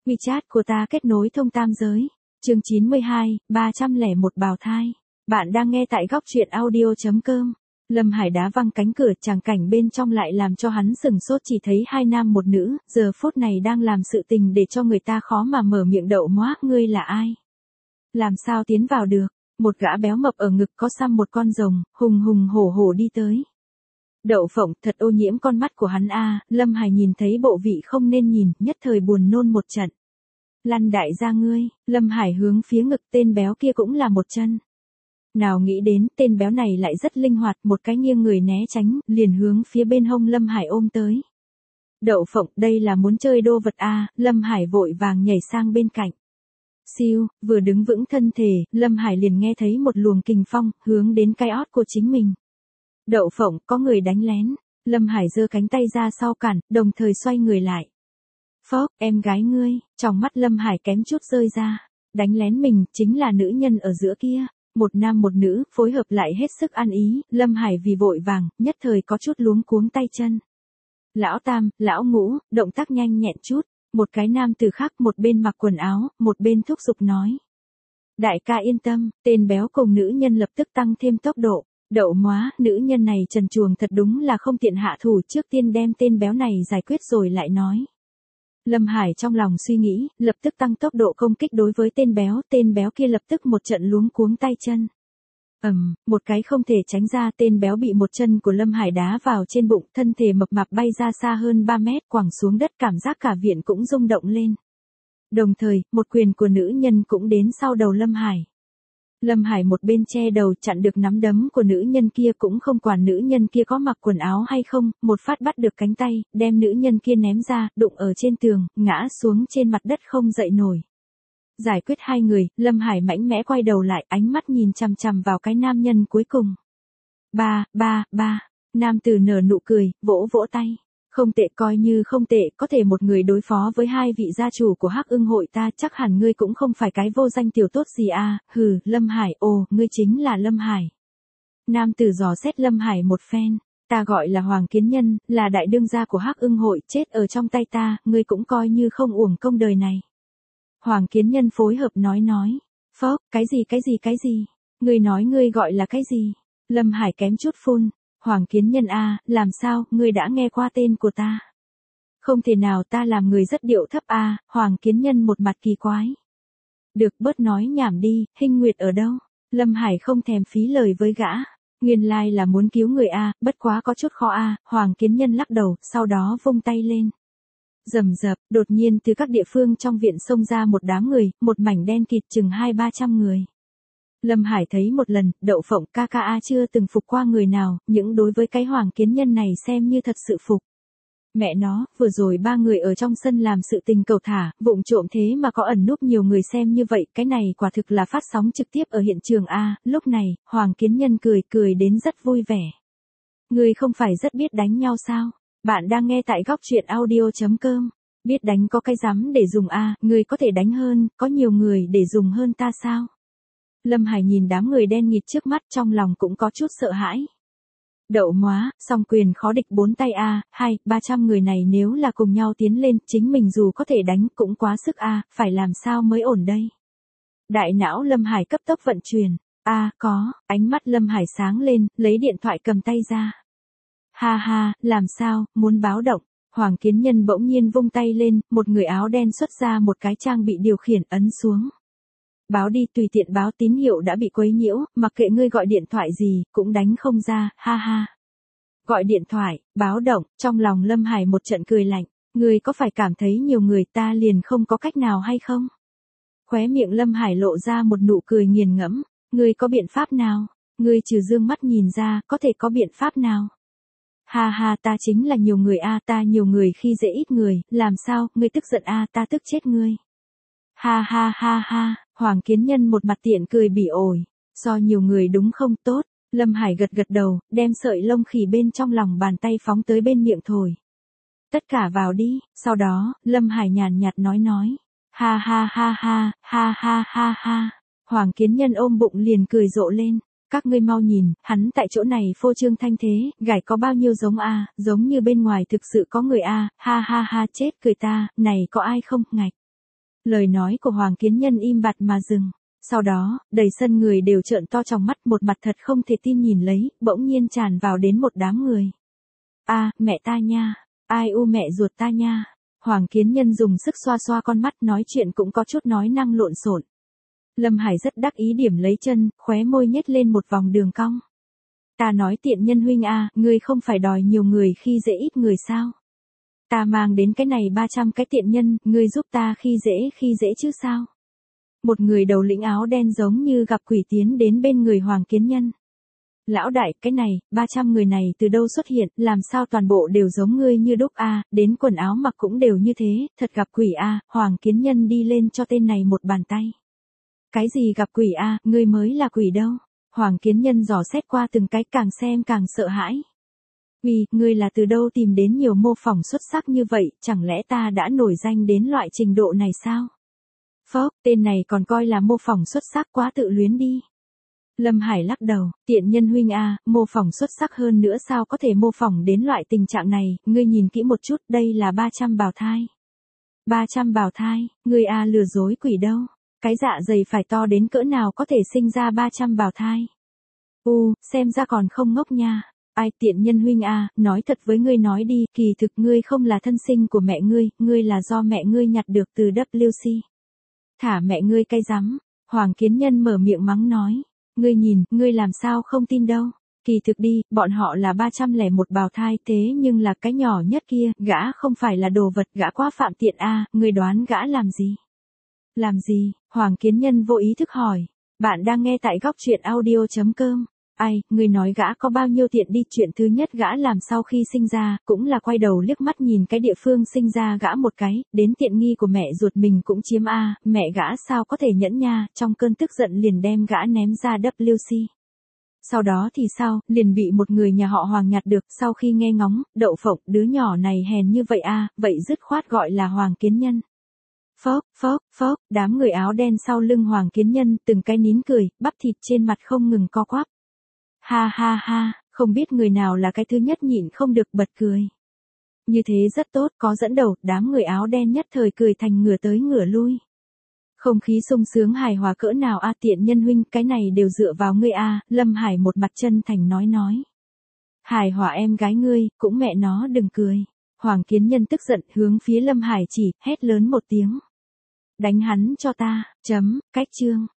WeChat của ta kết nối thông tam giới. Chương 92, 301 bào thai. Bạn đang nghe tại góc truyện audio.com. Lâm Hải đá văng cánh cửa, tràng cảnh bên trong lại làm cho hắn sừng sốt, chỉ thấy hai nam một nữ, giờ phút này đang làm sự tình để cho người ta khó mà mở miệng. Đậu Moác, ngươi là ai? Làm sao tiến vào được? Một gã béo mập ở ngực có xăm một con rồng, hùng hùng hổ hổ đi tới. Đậu Phộng, thật ô nhiễm con mắt của hắn a. Lâm Hải nhìn thấy bộ vị không nên nhìn, nhất thời buồn nôn một trận. Lăn đại gia ngươi. Lâm Hải hướng phía ngực tên béo kia cũng là một chân. Nào nghĩ đến tên béo này lại rất linh hoạt, một cái nghiêng người né tránh, liền hướng phía bên hông Lâm Hải ôm tới. Đậu Phộng, đây là muốn chơi đô vật a. Lâm Hải vội vàng nhảy sang bên cạnh. Siêu, vừa đứng vững thân thể, Lâm Hải liền nghe thấy một luồng kình phong, hướng đến cái ót của chính mình. Đậu Phộng, có người đánh lén. Lâm Hải giơ cánh tay ra sau cản, đồng thời xoay người lại. Phốc, em gái ngươi. Trong mắt Lâm Hải kém chút rơi ra. Đánh lén mình, chính là nữ nhân ở giữa kia. Một nam một nữ, phối hợp lại hết sức ăn ý. Lâm Hải vì vội vàng, nhất thời có chút luống cuống tay chân. Lão Tam, Lão Ngũ, động tác nhanh nhẹn chút. Một cái nam từ khác, một bên mặc quần áo, một bên thúc giục nói. Đại ca yên tâm. Tên béo cùng nữ nhân lập tức tăng thêm tốc độ. Đậu Moác, nữ nhân này trần truồng thật đúng là không tiện hạ thủ, trước tiên đem tên béo này giải quyết rồi lại nói. Lâm Hải trong lòng suy nghĩ, lập tức tăng tốc độ công kích đối với tên béo kia lập tức một trận luống cuống tay chân. Một cái không thể tránh ra, tên béo bị một chân của Lâm Hải đá vào trên bụng, thân thể mập mạp bay ra xa hơn 3 mét, quẳng xuống đất, cảm giác cả viện cũng rung động lên. Đồng thời, một quyền của nữ nhân cũng đến sau đầu Lâm Hải. Lâm Hải một bên che đầu chặn được nắm đấm của nữ nhân kia, cũng không quản nữ nhân kia có mặc quần áo hay không, một phát bắt được cánh tay, đem nữ nhân kia ném ra, đụng ở trên tường, ngã xuống trên mặt đất không dậy nổi. Giải quyết hai người, Lâm Hải mạnh mẽ quay đầu lại, ánh mắt nhìn chằm chằm vào cái nam nhân cuối cùng. Ba. Nam tử nở nụ cười, vỗ vỗ tay. Không tệ, coi như không tệ, có thể một người đối phó với hai vị gia chủ của Hắc Ưng hội ta, chắc hẳn ngươi cũng không phải cái vô danh tiểu tốt gì a. Hừ, Lâm Hải, ồ, ngươi chính là Lâm Hải. Nam tử dò xét Lâm Hải một phen. Ta gọi là Hoàng Kiến Nhân, là đại đương gia của Hắc Ưng hội, chết ở trong tay ta, ngươi cũng coi như không uổng công đời này. Hoàng Kiến Nhân phối hợp nói. Phốc, cái gì? Ngươi nói ngươi gọi là cái gì? Lâm Hải kém chút phun. Hoàng Kiến Nhân a, làm sao, ngươi đã nghe qua tên của ta? Không thể nào, ta làm người rất điệu thấp a. Hoàng Kiến Nhân một mặt kỳ quái. Được, bớt nói nhảm đi, Hinh Nguyệt ở đâu? Lâm Hải không thèm phí lời với gã. Nguyên lai là muốn cứu người a, bất quá có chút khó a. Hoàng Kiến Nhân lắc đầu, sau đó vung tay lên. Rầm rập, đột nhiên từ các địa phương trong viện xông ra một đám người, một mảnh đen kịt chừng 200-300 người. Lâm Hải thấy một lần, Đậu Phộng ca chưa từng phục qua người nào, những đối với cái Hoàng Kiến Nhân này xem như thật sự phục. Mẹ nó, vừa rồi 3 người ở trong sân làm sự tình cầu thả, vụng trộm thế mà có ẩn núp nhiều người xem như vậy, cái này quả thực là phát sóng trực tiếp ở hiện trường a. Lúc này, Hoàng Kiến Nhân cười đến rất vui vẻ. Ngươi không phải rất biết đánh nhau sao? Bạn đang nghe tại góc truyện audio.com. Biết đánh có cái rắm để dùng a, ngươi có thể đánh hơn, có nhiều người để dùng hơn ta sao? Lâm Hải nhìn đám người đen nghịt trước mắt, trong lòng cũng có chút sợ hãi. Đậu Moác, song quyền khó địch 4 tay a, 200-300 người này nếu là cùng nhau tiến lên, chính mình dù có thể đánh cũng quá sức a, phải làm sao mới ổn đây? Đại não Lâm Hải cấp tốc vận chuyển. Có, ánh mắt Lâm Hải sáng lên, lấy điện thoại cầm tay ra. Ha, làm sao, muốn báo động? Hoàng Kiến Nhân bỗng nhiên vung tay lên, một người áo đen xuất ra một cái trang bị điều khiển, ấn xuống. Báo đi, tùy tiện báo, tín hiệu đã bị quấy nhiễu, mặc kệ ngươi gọi điện thoại gì, cũng đánh không ra, ha. Gọi điện thoại, báo động, trong lòng Lâm Hải một trận cười lạnh, ngươi có phải cảm thấy nhiều người ta liền không có cách nào hay không? Khóe miệng Lâm Hải lộ ra một nụ cười nghiền ngẫm, ngươi có biện pháp nào? Ngươi trừ dương mắt nhìn ra, có thể có biện pháp nào? Ha, ta chính là nhiều người a, ta nhiều người khi dễ ít người, làm sao, ngươi tức giận a, ta tức chết ngươi. Ha, Hoàng Kiến Nhân một mặt tiện cười bỉ ổi, so nhiều người đúng không? Tốt. Lâm Hải gật đầu, đem sợi lông khỉ bên trong lòng bàn tay phóng tới bên miệng thổi. Tất cả vào đi, sau đó, Lâm Hải nhàn nhạt nói. Ha. Hoàng Kiến Nhân ôm bụng liền cười rộ lên. Các ngươi mau nhìn, hắn tại chỗ này phô trương thanh thế, gải có bao nhiêu giống a, giống như bên ngoài thực sự có người a, ha, chết cười ta, này có ai không, ngạch. Lời nói của Hoàng Kiến Nhân im bặt mà dừng. Sau đó, đầy sân người đều trợn to trong mắt, một mặt thật không thể tin nhìn lấy, bỗng nhiên tràn vào đến một đám người. A, mẹ ta nha, ai u mẹ ruột ta nha. Hoàng Kiến Nhân dùng sức xoa xoa con mắt, nói chuyện cũng có chút nói năng lộn xộn. Lâm Hải rất đắc ý điểm lấy chân, khóe môi nhếch lên một vòng đường cong. Ta nói tiện nhân huynh a, ngươi không phải đòi nhiều người khi dễ ít người sao? Ta mang đến cái này 300 cái tiện nhân, ngươi giúp ta khi dễ chứ sao? Một người đầu lĩnh áo đen giống như gặp quỷ tiến đến bên người Hoàng Kiến Nhân. Lão đại, cái này, 300 người này từ đâu xuất hiện, làm sao toàn bộ đều giống ngươi như đúc a, đến quần áo mặc cũng đều như thế, thật gặp quỷ a. Hoàng Kiến Nhân đi lên cho tên này một bàn tay. Cái gì gặp quỷ a, ngươi mới là quỷ đâu. Hoàng Kiến Nhân dò xét qua từng cái, càng xem càng sợ hãi. Uy, ngươi là từ đâu tìm đến nhiều mô phỏng xuất sắc như vậy, chẳng lẽ ta đã nổi danh đến loại trình độ này sao? Phốc, tên này còn coi là mô phỏng xuất sắc, quá tự luyến đi. Lâm Hải lắc đầu, tiện nhân huynh a, mô phỏng xuất sắc hơn nữa sao có thể mô phỏng đến loại tình trạng này, ngươi nhìn kỹ một chút, đây là 300 bào thai. 300 bào thai, ngươi a lừa dối quỷ đâu, cái dạ dày phải to đến cỡ nào có thể sinh ra 300 bào thai. Xem ra còn không ngốc nha. Ai tiện nhân huynh a, nói thật với ngươi nói đi, kỳ thực ngươi không là thân sinh của mẹ ngươi là do mẹ ngươi nhặt được từ WC. Thả mẹ ngươi cay rắm. Hoàng Kiến Nhân mở miệng mắng nói. Ngươi nhìn, ngươi làm sao không tin đâu. Kỳ thực đi, bọn họ là 301 bào thai, thế nhưng là cái nhỏ nhất kia, gã không phải là đồ vật, gã quá phạm tiện a, ngươi đoán gã làm gì? Làm gì? Hoàng Kiến Nhân vô ý thức hỏi. Bạn đang nghe tại góc truyện audio.com. Ai, người nói gã có bao nhiêu tiện đi, chuyện thứ nhất gã làm sau khi sinh ra, cũng là quay đầu liếc mắt nhìn cái địa phương sinh ra gã một cái, đến tiện nghi của mẹ ruột mình cũng chiếm a, mẹ gã sao có thể nhẫn nha, trong cơn tức giận liền đem gã ném ra WC. Sau đó thì sao, liền bị một người nhà họ Hoàng nhặt được, sau khi nghe ngóng, đậu phộng, đứa nhỏ này hèn như vậy a, vậy dứt khoát gọi là Hoàng Kiến Nhân. Phốc, đám người áo đen sau lưng Hoàng Kiến Nhân từng cái nín cười, bắp thịt trên mặt không ngừng co quắp. Ha, không biết người nào là cái thứ nhất nhịn không được bật cười. Như thế rất tốt, có dẫn đầu, đám người áo đen nhất thời cười thành ngửa tới ngửa lui. Không khí sung sướng hài hòa cỡ nào a, tiện nhân huynh, cái này đều dựa vào ngươi a. Lâm Hải một mặt chân thành nói. Hài hòa em gái ngươi, cũng mẹ nó đừng cười. Hoàng Kiến Nhân tức giận hướng phía Lâm Hải chỉ, hét lớn một tiếng. Đánh hắn cho ta, cách chương.